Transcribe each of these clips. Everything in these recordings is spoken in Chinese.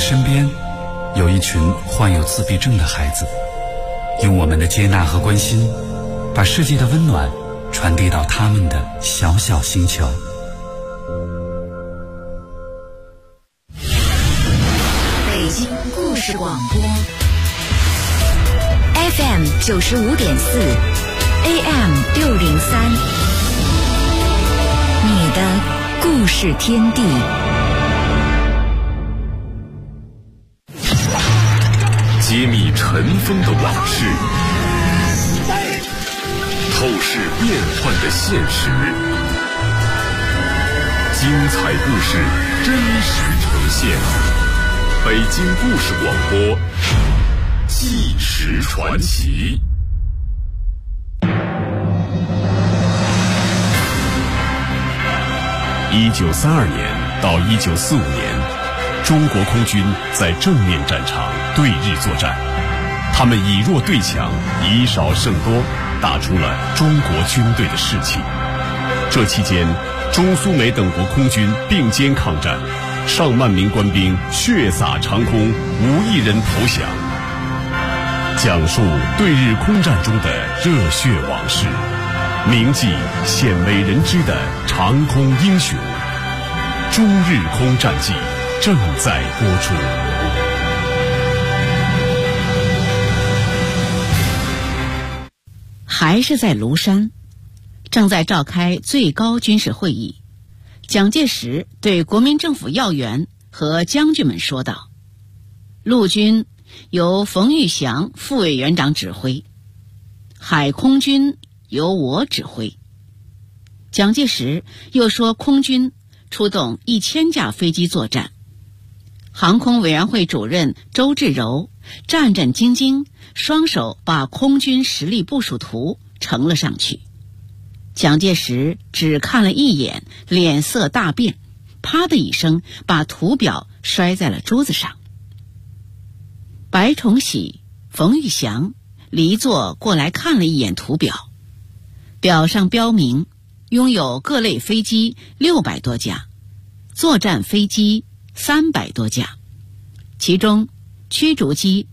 身边有一群患有自闭症的孩子，用我们的接纳和关心，把世界的温暖传递到他们的小小星球。 北京故事广播 FM 95.4 AM 603，你的故事天地。 揭秘尘封的往事，透视变幻的现实，精彩故事真实呈现。北京故事广播，纪实传奇。1932年到1945年，中国空军在正面战场对日作战，他们以弱对强，以少胜多，打出了中国军队的士气。这期间，中苏美等国空军并肩抗战，上万名官兵血洒长空，5亿人投降。讲述对日空战中的热血往事，铭记鲜为人知的长空英雄。中日空战记正在播出。 还是在庐山，正在召开最高军事会议。蒋介石对国民政府要员和将军们说道：陆军由冯玉祥副委员长指挥，海空军由我指挥。蒋介石又说空军出动1000架飞机作战，航空委员会主任周至柔战战兢兢，双手把空军实力部署图呈了上去。蒋介石只看了一眼，脸色大变，啪的一声把图表摔在了桌子上。白崇禧、冯玉祥、黎作过来看了一眼图表，表上标明拥有各类飞机600多架，作战飞机300多架，其中驱逐机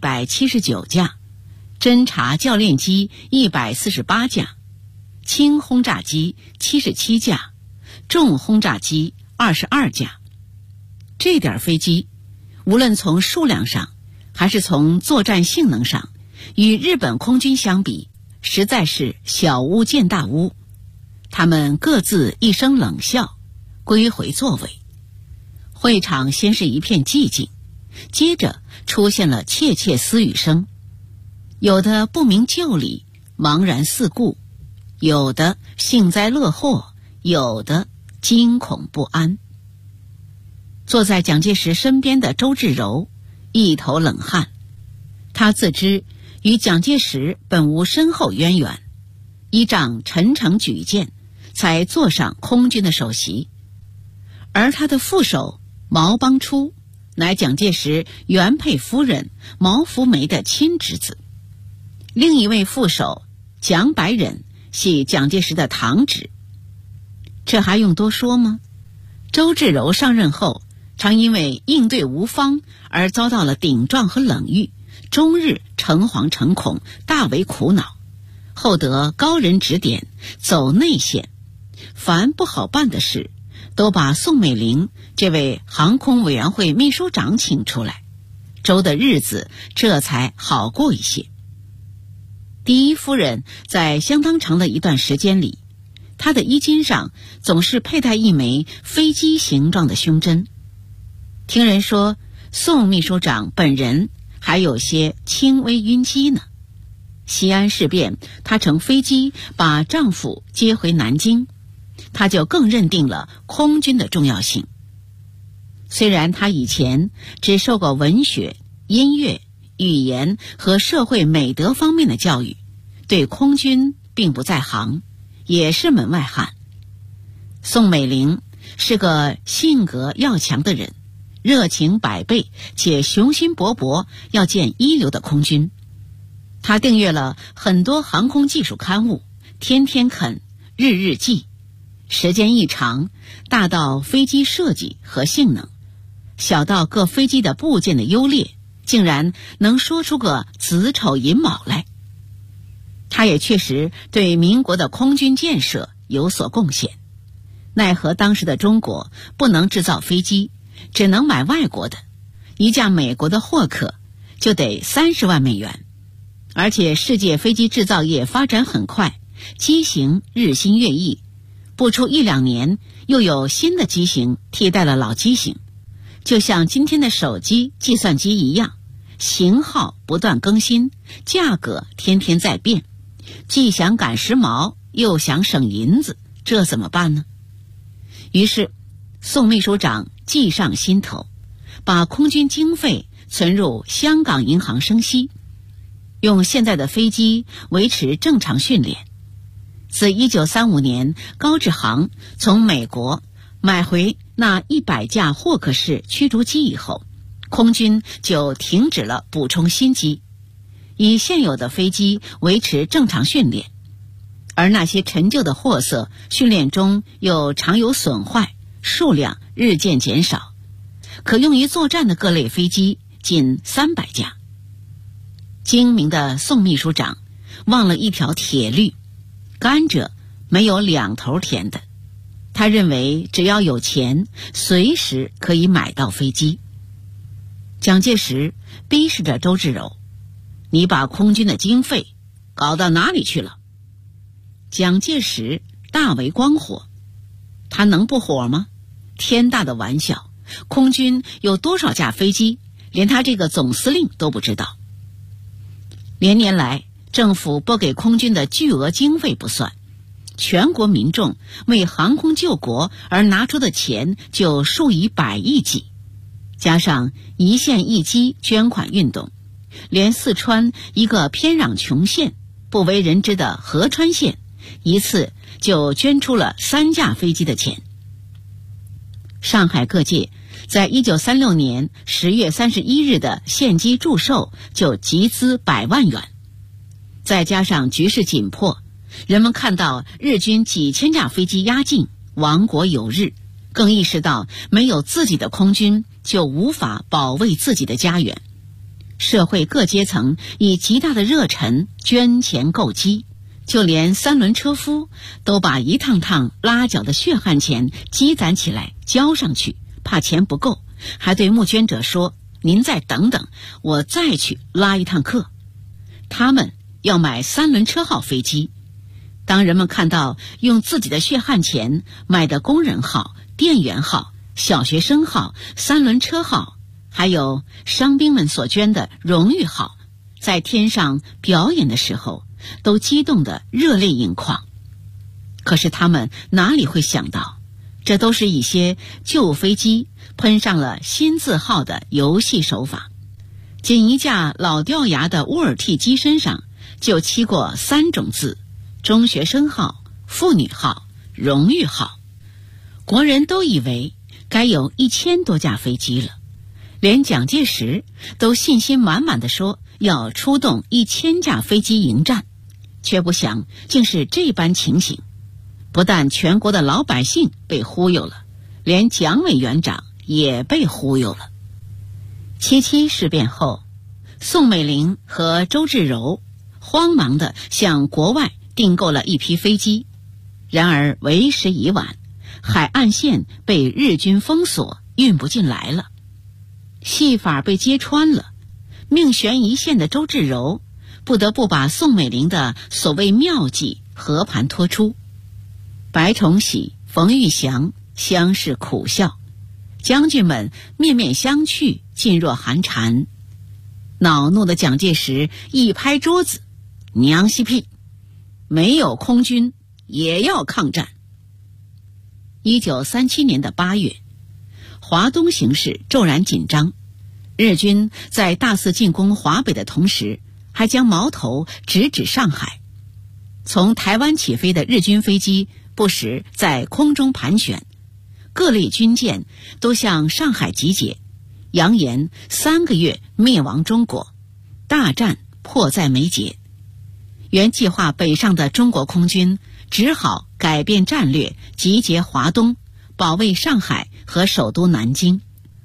179架，侦察教练机148架，轻轰炸机77架，重轰炸机22架。这点飞机，无论从数量上还是从作战性能上，与日本空军相比，实在是小巫见大巫。他们各自一声冷笑，归回座位。会场先是一片寂静，接着出现了窃窃私语声，有的不明就里，茫然四顾，有的幸灾乐祸，有的惊恐不安。坐在蒋介石身边的周至柔一头冷汗，他自知与蒋介石本无深厚渊源，依仗陈诚举荐才坐上空军的首席，而他的副手毛邦初乃蒋介石原配夫人毛福梅的亲侄子，另一位副手蒋百忍系蒋介石的堂侄。这还用多说吗？周至柔上任后，常因为应对无方而遭到了顶撞和冷遇，终日诚惶诚恐，大为苦恼。后得高人指点，走内线，凡不好办的事，都把宋美龄这位航空委员会秘书长请出来，周的日子这才好过一些。第一夫人在相当长的一段时间里，她的衣襟上总是佩戴一枚飞机形状的胸针。听人说，宋秘书长本人还有些轻微晕机呢。西安事变，她乘飞机把丈夫接回南京，她就更认定了空军的重要性。虽然她以前只受过文学、音乐、语言和社会美德方面的教育，对空军并不在行，也是门外汉。宋美龄是个性格要强的人，热情百倍且雄心勃勃，要建一流的空军。他订阅了很多航空技术刊物，天天啃，日日记，时间一长，大到飞机设计和性能， 小到各飞机的部件的优劣，竟然能说出个子丑寅卯来。他也确实对民国的空军建设有所贡献，奈何当时的中国不能制造飞机，只能买外国的，一架美国的霍克就得30万美元，而且世界飞机制造业发展很快，机型日新月异，不出1-2年又有新的机型替代了老机型，就像今天的手机、计算机一样，型号不断更新，价格天天在变，既想赶时髦又想省银子，这怎么办呢？于是宋秘书长计上心头，把空军经费存入香港银行生息，用现在的飞机维持正常训练。自1935年高志航从美国买回那100架霍克式驱逐机以后，空军就停止了补充新机，以现有的飞机维持正常训练。而那些陈旧的货色训练中又常有损坏，数量日渐减少，可用于作战的各类飞机仅300架。精明的宋秘书长忘了一条铁律，甘蔗没有2头甜的。他认为只要有钱，随时可以买到飞机。蒋介石逼视着周至柔：“你把空军的经费搞到哪里去了？”蒋介石大为光火，他能不火吗？天大的玩笑！空军有多少架飞机，连他这个总司令都不知道。连年来政府拨给空军的巨额经费不算，全国民众为航空救国而拿出的钱就数以百亿计，加上一县一机捐款运动，连四川一个偏壤穷县、不为人知的合川县，一次就捐出了3架飞机的钱。上海各界在1936年10月31日的献机祝寿就集资100万元，再加上局势紧迫，人们看到日军几千架飞机压境，亡国有日，更意识到没有自己的空军就无法保卫自己的家园。社会各阶层以极大的热忱捐钱购机，就连3轮车夫都把一趟趟拉脚的血汗钱积攒起来交上去，怕钱不够，还对募捐者说：“您再等等，我再去拉一趟客。”他们要买3轮车号飞机。当人们看到用自己的血汗钱买的工人号、店员号、小学生号、3轮车号，还有伤兵们所捐的荣誉号，在天上表演的时候，都激动得热泪盈眶。可是他们哪里会想到，这都是一些旧飞机喷上了新字号的游戏手法。仅一架老掉牙的乌尔 T 机身上就漆过3种字：中学生号、妇女号、荣誉号。国人都以为该有1000多架飞机了，连蒋介石都信心满满地说要出动1000架飞机迎战，却不想竟是这般情形。不但全国的老百姓被忽悠了，连蒋委员长也被忽悠了。77事变后，宋美龄和周至柔慌忙地向国外订购了一批飞机，然而为时已晚，海岸线被日军封锁，运不进来了。戏法被揭穿了，命悬一线的周至柔不得不把宋美龄的所谓妙计和盘托出。白崇禧、冯玉祥相视苦笑，将军们面面相觑，噤若寒蝉。恼怒的蒋介石一拍桌子：“娘西屁！没有空军也要抗战。”1937年的8月，华东形势骤然紧张，日军在大肆进攻华北的同时，还将矛头直指上海。从台湾起飞的日军飞机不时在空中盘旋，各类军舰都向上海集结，扬言3个月灭亡中国，大战迫在眉睫。原计划北上的中国空军只好改变战略，集结华东，保卫上海和首都南京。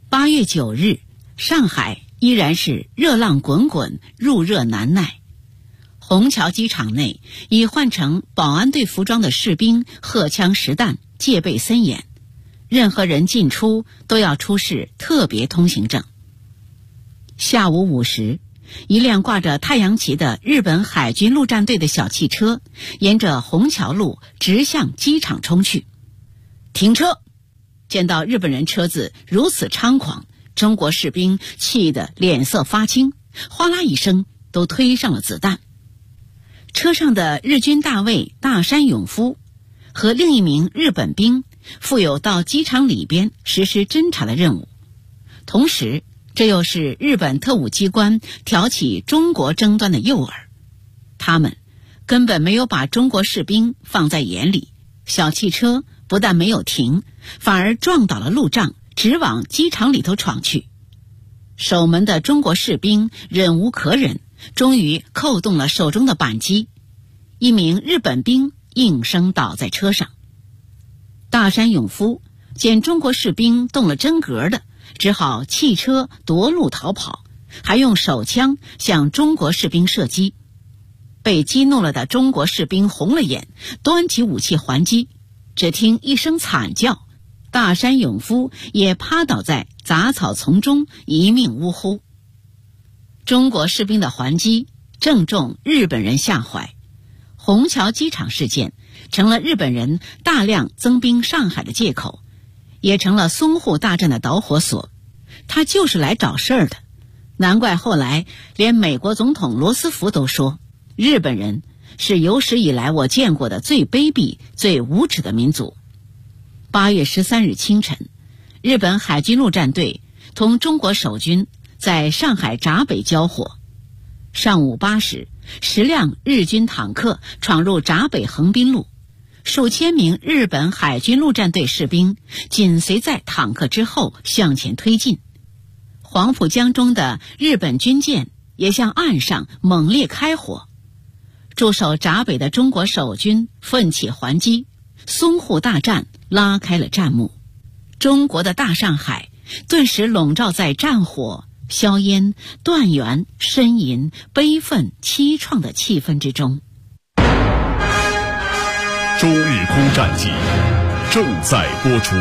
8月9日，上海依然是热浪滚滚，入热难耐。虹桥机场内已换成保安队服装的士兵荷枪实弹，戒备森严，任何人进出都要出示特别通行证。下午5时，一辆挂着太阳旗的日本海军陆战队的小汽车沿着虹桥路直向机场冲去。停车！见到日本人车子如此猖狂，中国士兵气得脸色发青，哗啦一声都推上了子弹。车上的日军大尉大山勇夫和另一名日本兵负有到机场里边实施侦查的任务，同时这又是日本特务机关挑起中国争端的诱饵。他们根本没有把中国士兵放在眼里，小汽车不但没有停，反而撞倒了路障，直往机场里头闯去。守门的中国士兵忍无可忍，终于扣动了手中的扳机，一名日本兵应声倒在车上。大山勇夫见中国士兵动了真格的，只好弃车夺路逃跑，还用手枪向中国士兵射击。被激怒了的中国士兵红了眼，端起武器还击，只听一声惨叫，大山勇夫也趴倒在杂草丛中，一命呜呼。中国士兵的还击正中日本人下怀，虹桥机场事件成了日本人大量增兵上海的借口，也成了淞沪大战的导火索。他就是来找事儿的，难怪后来连美国总统罗斯福都说，日本人是有史以来我见过的最卑鄙、最无耻的民族。8月13日清晨，日本海军陆战队同中国守军在上海闸北交火。上午8时，10辆日军坦克闯入闸北横滨路，数千名日本海军陆战队士兵紧随在坦克之后向前推进。黄浦江中的日本军舰也向岸上猛烈开火。驻守闸北的中国守军奋起还击，淞沪大战拉开了战幕。中国的大上海顿时笼罩在战火、硝烟、断垣、呻吟、悲愤、凄怆的气氛之中。 中日空战记正在播出。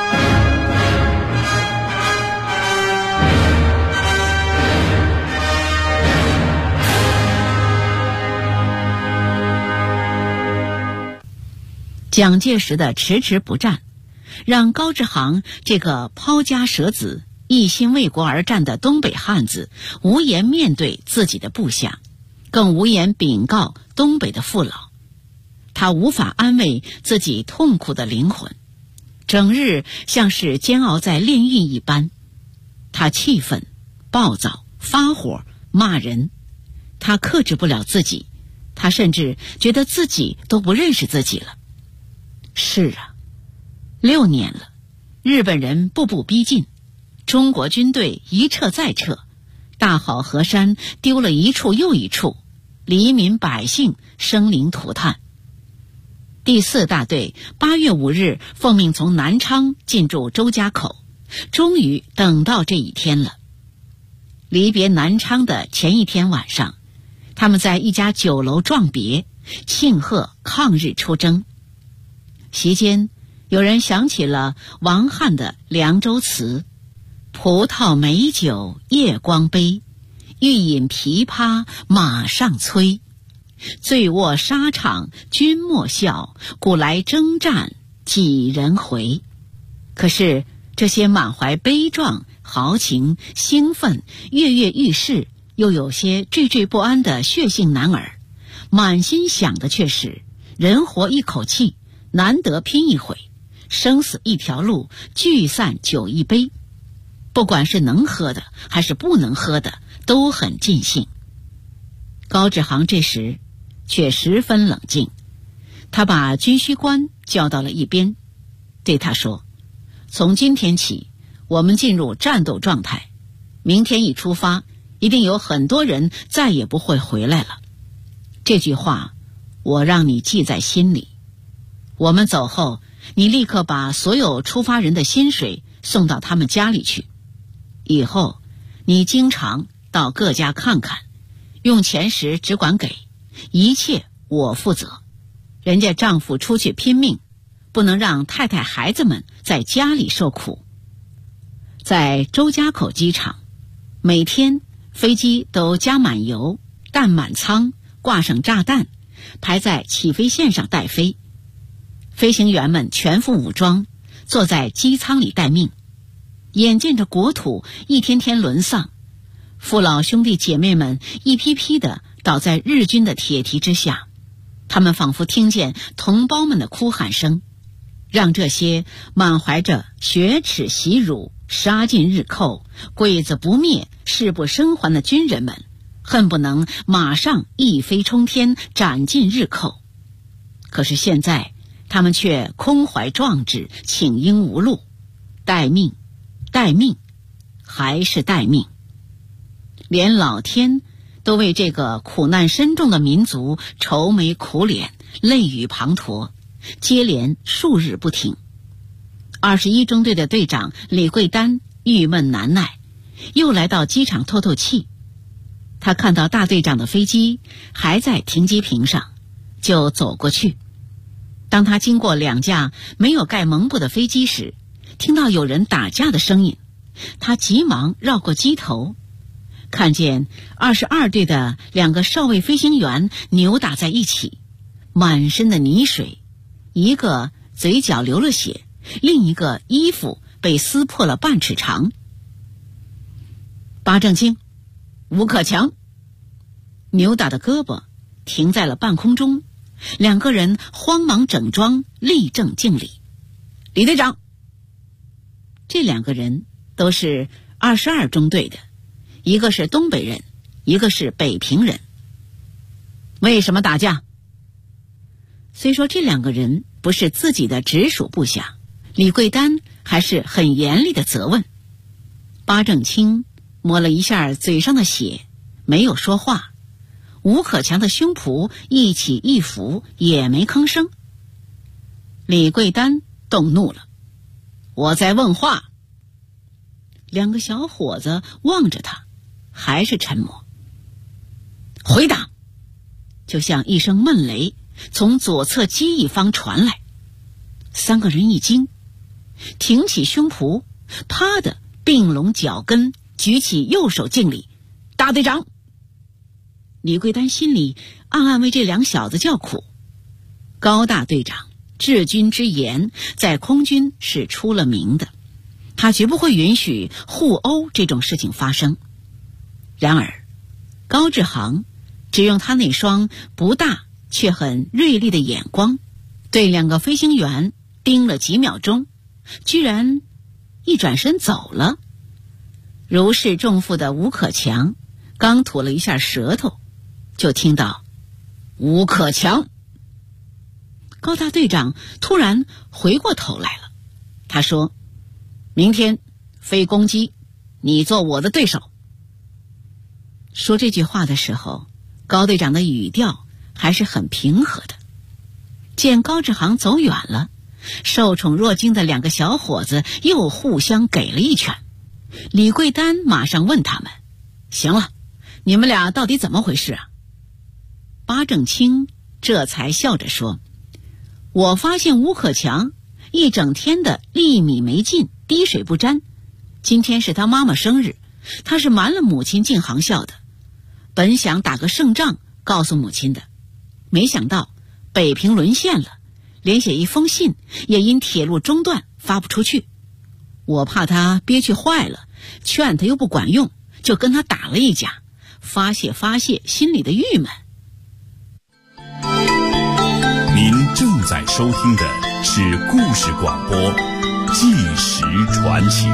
蒋介石的迟迟不战，让高志航这个抛家舍子、一心为国而战的东北汉子无颜面对自己的部下，更无颜禀告东北的父老。他无法安慰自己痛苦的灵魂，整日像是煎熬在炼狱一般。他气愤、暴躁、发火、骂人，他克制不了自己，他甚至觉得自己都不认识自己了。是啊，6年了，日本人步步逼近，中国军队一撤再撤，大好河山丢了一处又一处，黎民百姓生灵涂炭。第4大队8月5日奉命从南昌进驻周家口，终于等到这一天了。离别南昌的前一天晚上，他们在一家酒楼撞别，庆贺抗日出征。席间有人想起了王翰的凉州词：葡萄美酒夜光杯，欲饮琵琶马上催。醉卧沙场君莫笑，古来征战几人回。可是这些满怀悲壮、豪情、兴奋、跃跃欲试，又有些惴惴不安的血性男儿，满心想的却是人活一口气，难得拼一回，生死一条路，聚散酒一杯。不管是能喝的还是不能喝的，都很尽兴。高志航这时却十分冷静，他把军需官叫到了一边，对他说：从今天起，我们进入战斗状态，明天一出发，一定有很多人再也不会回来了。这句话我让你记在心里。我们走后，你立刻把所有出发人的薪水送到他们家里去， 以后你经常到各家看看，用钱时只管给，一切我负责。人家丈夫出去拼命，不能让太太孩子们在家里受苦。在周家口机场，每天飞机都加满油，弹满舱，挂上炸弹，排在起飞线上待飞。飞行员们全副武装，坐在机舱里待命，眼见着国土一天天沦丧，父老兄弟姐妹们一批批地倒在日军的铁蹄之下，他们仿佛听见同胞们的哭喊声，让这些满怀着雪耻袭辱、杀尽日寇、鬼子不灭、誓不生还的军人们恨不能马上一飞冲天，斩尽日寇。可是现在他们却空怀壮志，请缨无路，待命，待命，还是待命。连老天都为这个苦难深重的民族愁眉苦脸，泪雨滂沱，接连数日不停。21中队的队长李桂丹郁闷难耐，又来到机场透透气。他看到大队长的飞机还在停机坪上，就走过去。当他经过2架没有盖蒙布的飞机时，听到有人打架的声音，他急忙绕过机头，看见22队的2个少尉飞行员扭打在一起，满身的泥水，一个嘴角流了血，另一个衣服被撕破了半尺长。巴正清、吴可强扭打的胳膊停在了半空中，2个人慌忙整装，立正敬礼。李队长。这2个人都是22中队的，一个是东北人，一个是北平人。为什么打架？虽说这2个人不是自己的直属部下，李桂丹还是很严厉的责问。巴正清摸了一下嘴上的血，没有说话。吴可强的胸脯一起一伏，也没吭声。李桂丹动怒了，我在问话。2个小伙子望着他，还是沉默。回答！就像一声闷雷从左侧机翼方传来。3个人一惊，挺起胸脯，啪的并拢脚跟，举起右手敬礼。大队长！李桂丹心里暗暗为这2小子叫苦。高大队长治军之严，在空军是出了名的，他绝不会允许互殴这种事情发生。然而高志航只用他那双不大却很锐利的眼光，对2个飞行员盯了几秒钟，居然一转身走了。如释重负的吴可强刚吐了一下舌头，就听到吴可强。高大队长突然回过头来了，他说，明天飞攻击，你做我的对手。说这句话的时候，高队长的语调还是很平和的。见高志航走远了，受宠若惊的2个小伙子又互相给了一拳。李桂丹马上问他们，行了，你们俩到底怎么回事啊？巴正清这才笑着说，我发现吴可强一整天的粒米没进，滴水不沾。今天是他妈妈生日，他是瞒了母亲进航校的，本想打个胜仗告诉母亲的，没想到北平沦陷了，连写一封信也因铁路中断发不出去。我怕他憋屈坏了，劝他又不管用，就跟他打了一架，发泄心里的郁闷。 您正在收听的是故事广播《纪实传奇》。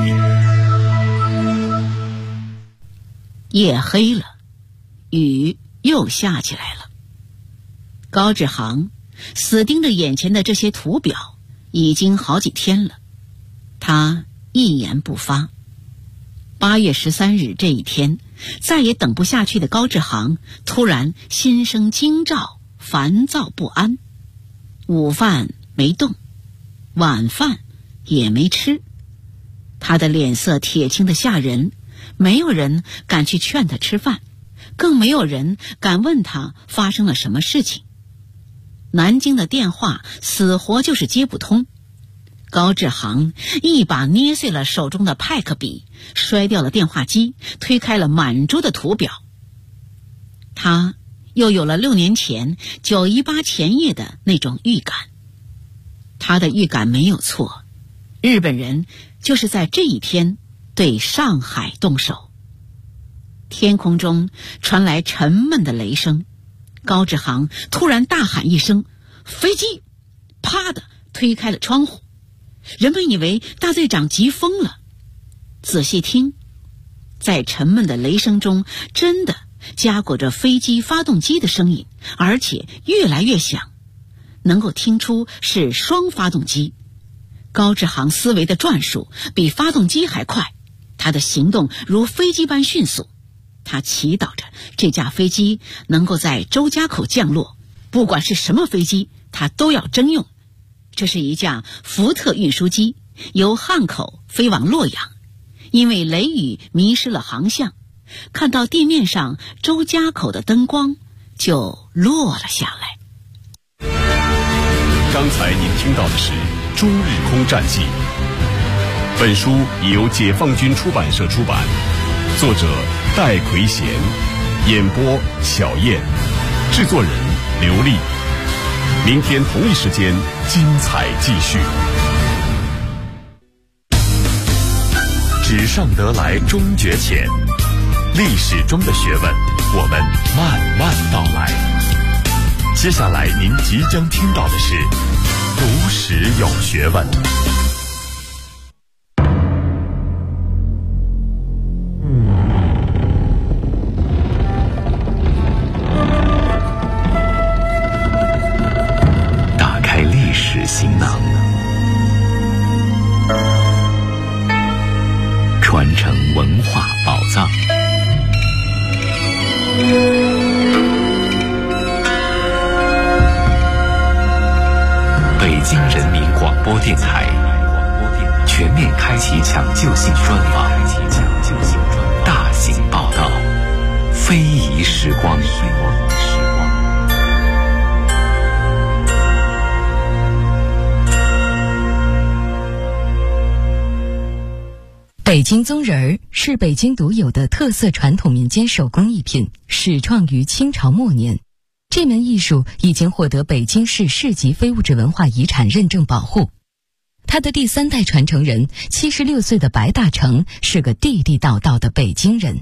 夜黑了，雨又下起来了。高志航死盯着眼前的这些图表已经好几天了，他一言不发。8月13日这一天，再也等不下去的高志航突然心生惊兆，烦躁不安。午饭没动，晚饭也没吃，他的脸色铁青的吓人， 没有人敢去劝他吃饭，更没有人敢问他发生了什么事情。南京的电话死活就是接不通。高志航一把捏碎了手中的派克笔，摔掉了电话机，推开了满桌的图表。他又有了6年前918前夜的那种预感。他的预感没有错，日本人就是在这一天对上海动手。天空中传来沉闷的雷声，高志航突然大喊一声飞机，啪的推开了窗户。人们以为大队长急疯了，仔细听，在沉闷的雷声中真的夹裹着飞机发动机的声音，而且越来越响，能够听出是双发动机。高志航思维的转速比发动机还快，他的行动如飞机般迅速。他祈祷着这架飞机能够在周家口降落，不管是什么飞机他都要征用。这是一架福特运输机，由汉口飞往洛阳，因为雷雨迷失了航向，看到地面上周家口的灯光就落了下来。 刚才您听到的是《中日空战记》，本书已由解放军出版社出版，作者戴奎贤，演播小燕，制作人刘丽。明天同一时间精彩继续。纸上得来终觉浅，历史中的学问我们慢慢道来。接下来您即将听到的是读史有学问。行囊，传承文化宝藏。北京人民广播电台全面开启抢救性专访，大型报道，非遗时光。 北京宗人儿是北京独有的特色传统民间手工艺品，始创于清朝末年。这门艺术已经获得北京市市级非物质文化遗产认证保护。他的第3代传承人76岁的白大成是个地地道道的北京人。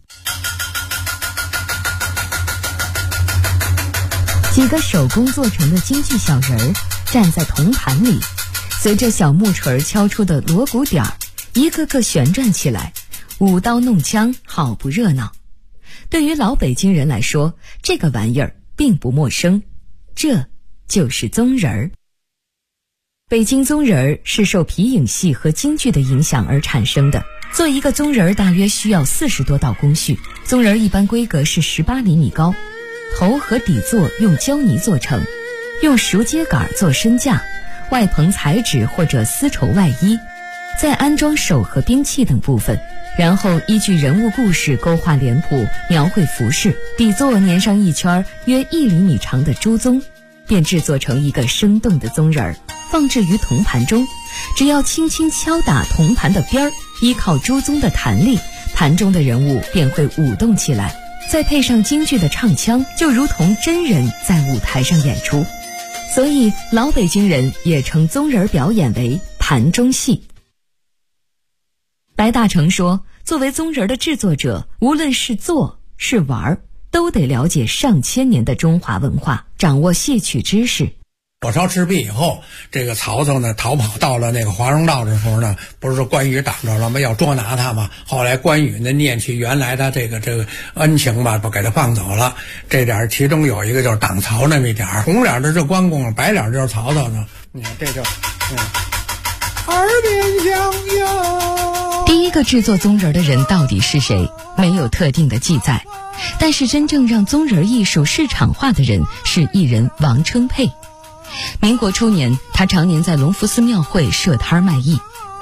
几个手工做成的京剧小人儿站在铜盘里，随着小木锤敲出的锣鼓点儿，一个个旋转起来，舞刀弄枪，好不热闹。对于老北京人来说，这个玩意儿并不陌生，这就是宗人儿。北京宗人儿是受皮影戏和京剧的影响而产生的。做一个宗人儿大约需要40多道工序，宗人儿一般规格是18厘米高，头和底座用胶泥做成，用熟秸秆做身架，外棚彩纸或者丝绸外衣，再安装手和兵器等部分，然后依据人物故事勾画脸谱，描绘服饰，底座粘上一圈约1厘米长的猪鬃，便制作成一个生动的宗人儿，放置于铜盘中。只要轻轻敲打铜盘的边儿，依靠猪鬃的弹力，盘中的人物便会舞动起来，再配上京剧的唱腔，就如同真人在舞台上演出。所以老北京人也称宗人表演为盘中戏。白大成说，作为宗人的制作者，无论是做是玩，都得了解上千年的中华文化，掌握戏曲知识。 火烧赤壁以后，这个曹操呢逃跑到了那个华容道的时候呢，不是说关羽挡着了吗？要捉拿他嘛。后来关羽呢念起原来他这个恩情吧，不给他放走了。这点其中有一个就是挡曹那么一点，红脸的是关公，白脸就是曹操呢。你看这就耳边响哟。 第一个制作宗人的人到底是谁？没有特定的记载。但是真正让宗人艺术市场化的人是艺人王称佩。民国初年，他常年在隆福寺庙会设摊卖艺，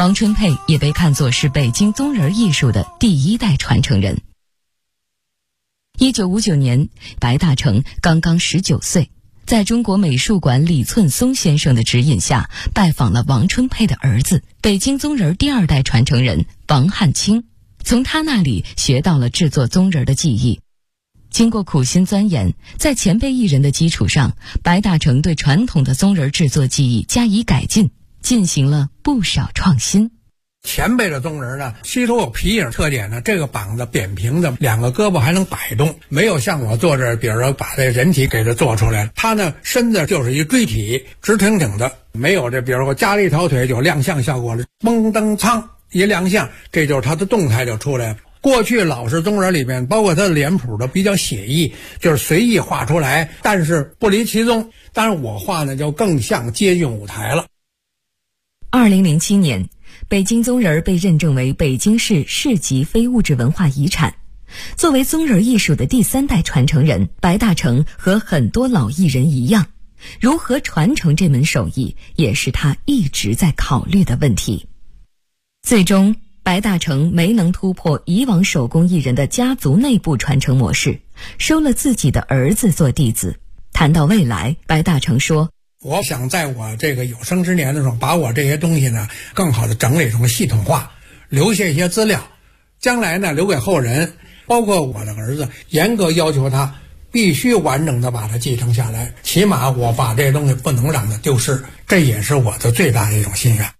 王春佩也被看作是北京宗人艺术的第一代传承人。1959年，白大成刚刚19岁，在中国美术馆李寸松先生的指引下，拜访了王春佩的儿子，北京宗人第二代传承人王汉卿，从他那里学到了制作宗人的技艺。经过苦心钻研，在前辈艺人的基础上，白大成对传统的宗人制作技艺加以改进，进行了不少创新。 前辈的宗人呢，吸收有皮影特点呢，这个膀子扁平的，两个胳膊还能摆动，没有像我坐这儿，比如说把这人体给它做出来，他呢身子就是一锥体，直挺挺的，没有这比如说加了一条腿有亮相效果了，嘣噔苍一亮相，这就是他的动态就出来了。过去老式宗人里面，包括他的脸谱都比较写意，就是随意画出来，但是不离其宗。当然我画呢就更像接近舞台了。 2007年，北京宗人被认证为北京市市级非物质文化遗产。作为宗人艺术的第三代传承人，白大成和很多老艺人一样，如何传承这门手艺，也是他一直在考虑的问题。最终，白大成没能突破以往手工艺人的家族内部传承模式，收了自己的儿子做弟子。谈到未来，白大成说， 我想在我这个有生之年的时候，把我这些东西呢更好的整理成系统化，留下一些资料，将来呢留给后人，包括我的儿子，严格要求他必须完整的把它继承下来，起码我把这些东西不能让它丢失，这也是我的最大的一种心愿。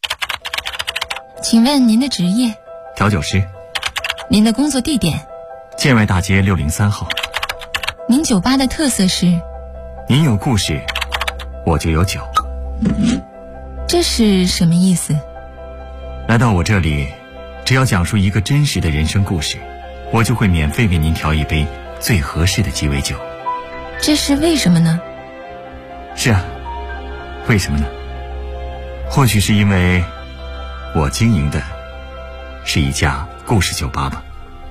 请问您的职业？ 调酒师。 您的工作地点？ 建外大街603号。 您酒吧的特色是？ 您有故事，我就有酒。 这是什么意思？ 来到我这里，只要讲述一个真实的人生故事，我就会免费为您调一杯最合适的鸡尾酒。 这是为什么呢？ 是啊，为什么呢？或许是因为我经营的是一家故事酒吧吧。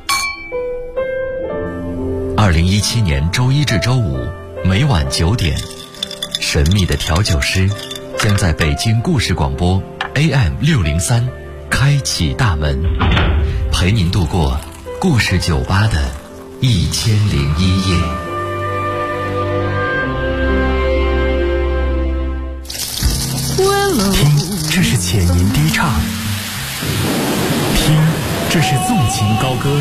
2017年周一至周五每晚9点，神秘的调酒师将在北京故事广播 AM603 开启大门，陪您度过故事酒吧的1001夜。 听，这是浅吟低唱；听，这是纵情高歌；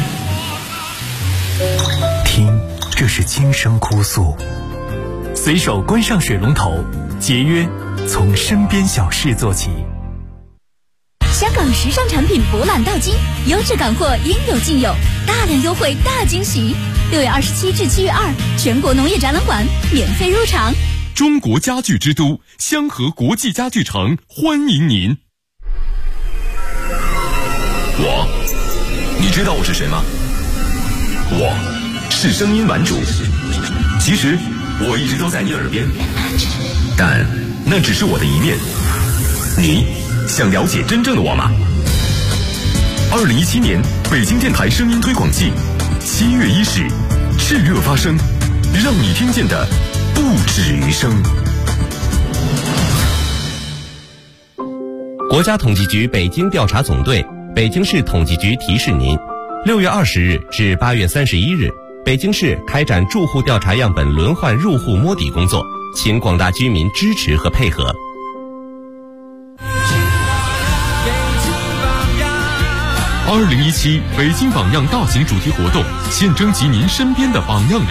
听，这是轻声哭诉。随手关上水龙头，节约从身边小事做起。 香港时尚产品博览到今，优质港货应有尽有，大量优惠大惊喜。6月27至7月2，全国农业展览馆免费入场。 中国家具之都香河国际家具城欢迎您。 你知道我是谁吗？我是声音玩主，其实我一直都在你耳边，但那只是我的一面。你想了解真正的我吗？2017年北京电台声音推广季7月1日炽热发声，让你听见的不止于声。 国家统计局北京调查总队、北京市统计局提示您：6月20日至8月31日，北京市开展住户调查样本轮换入户摸底工作，请广大居民支持和配合。 2017北京榜样大型主题活动，现征集您身边的榜样人。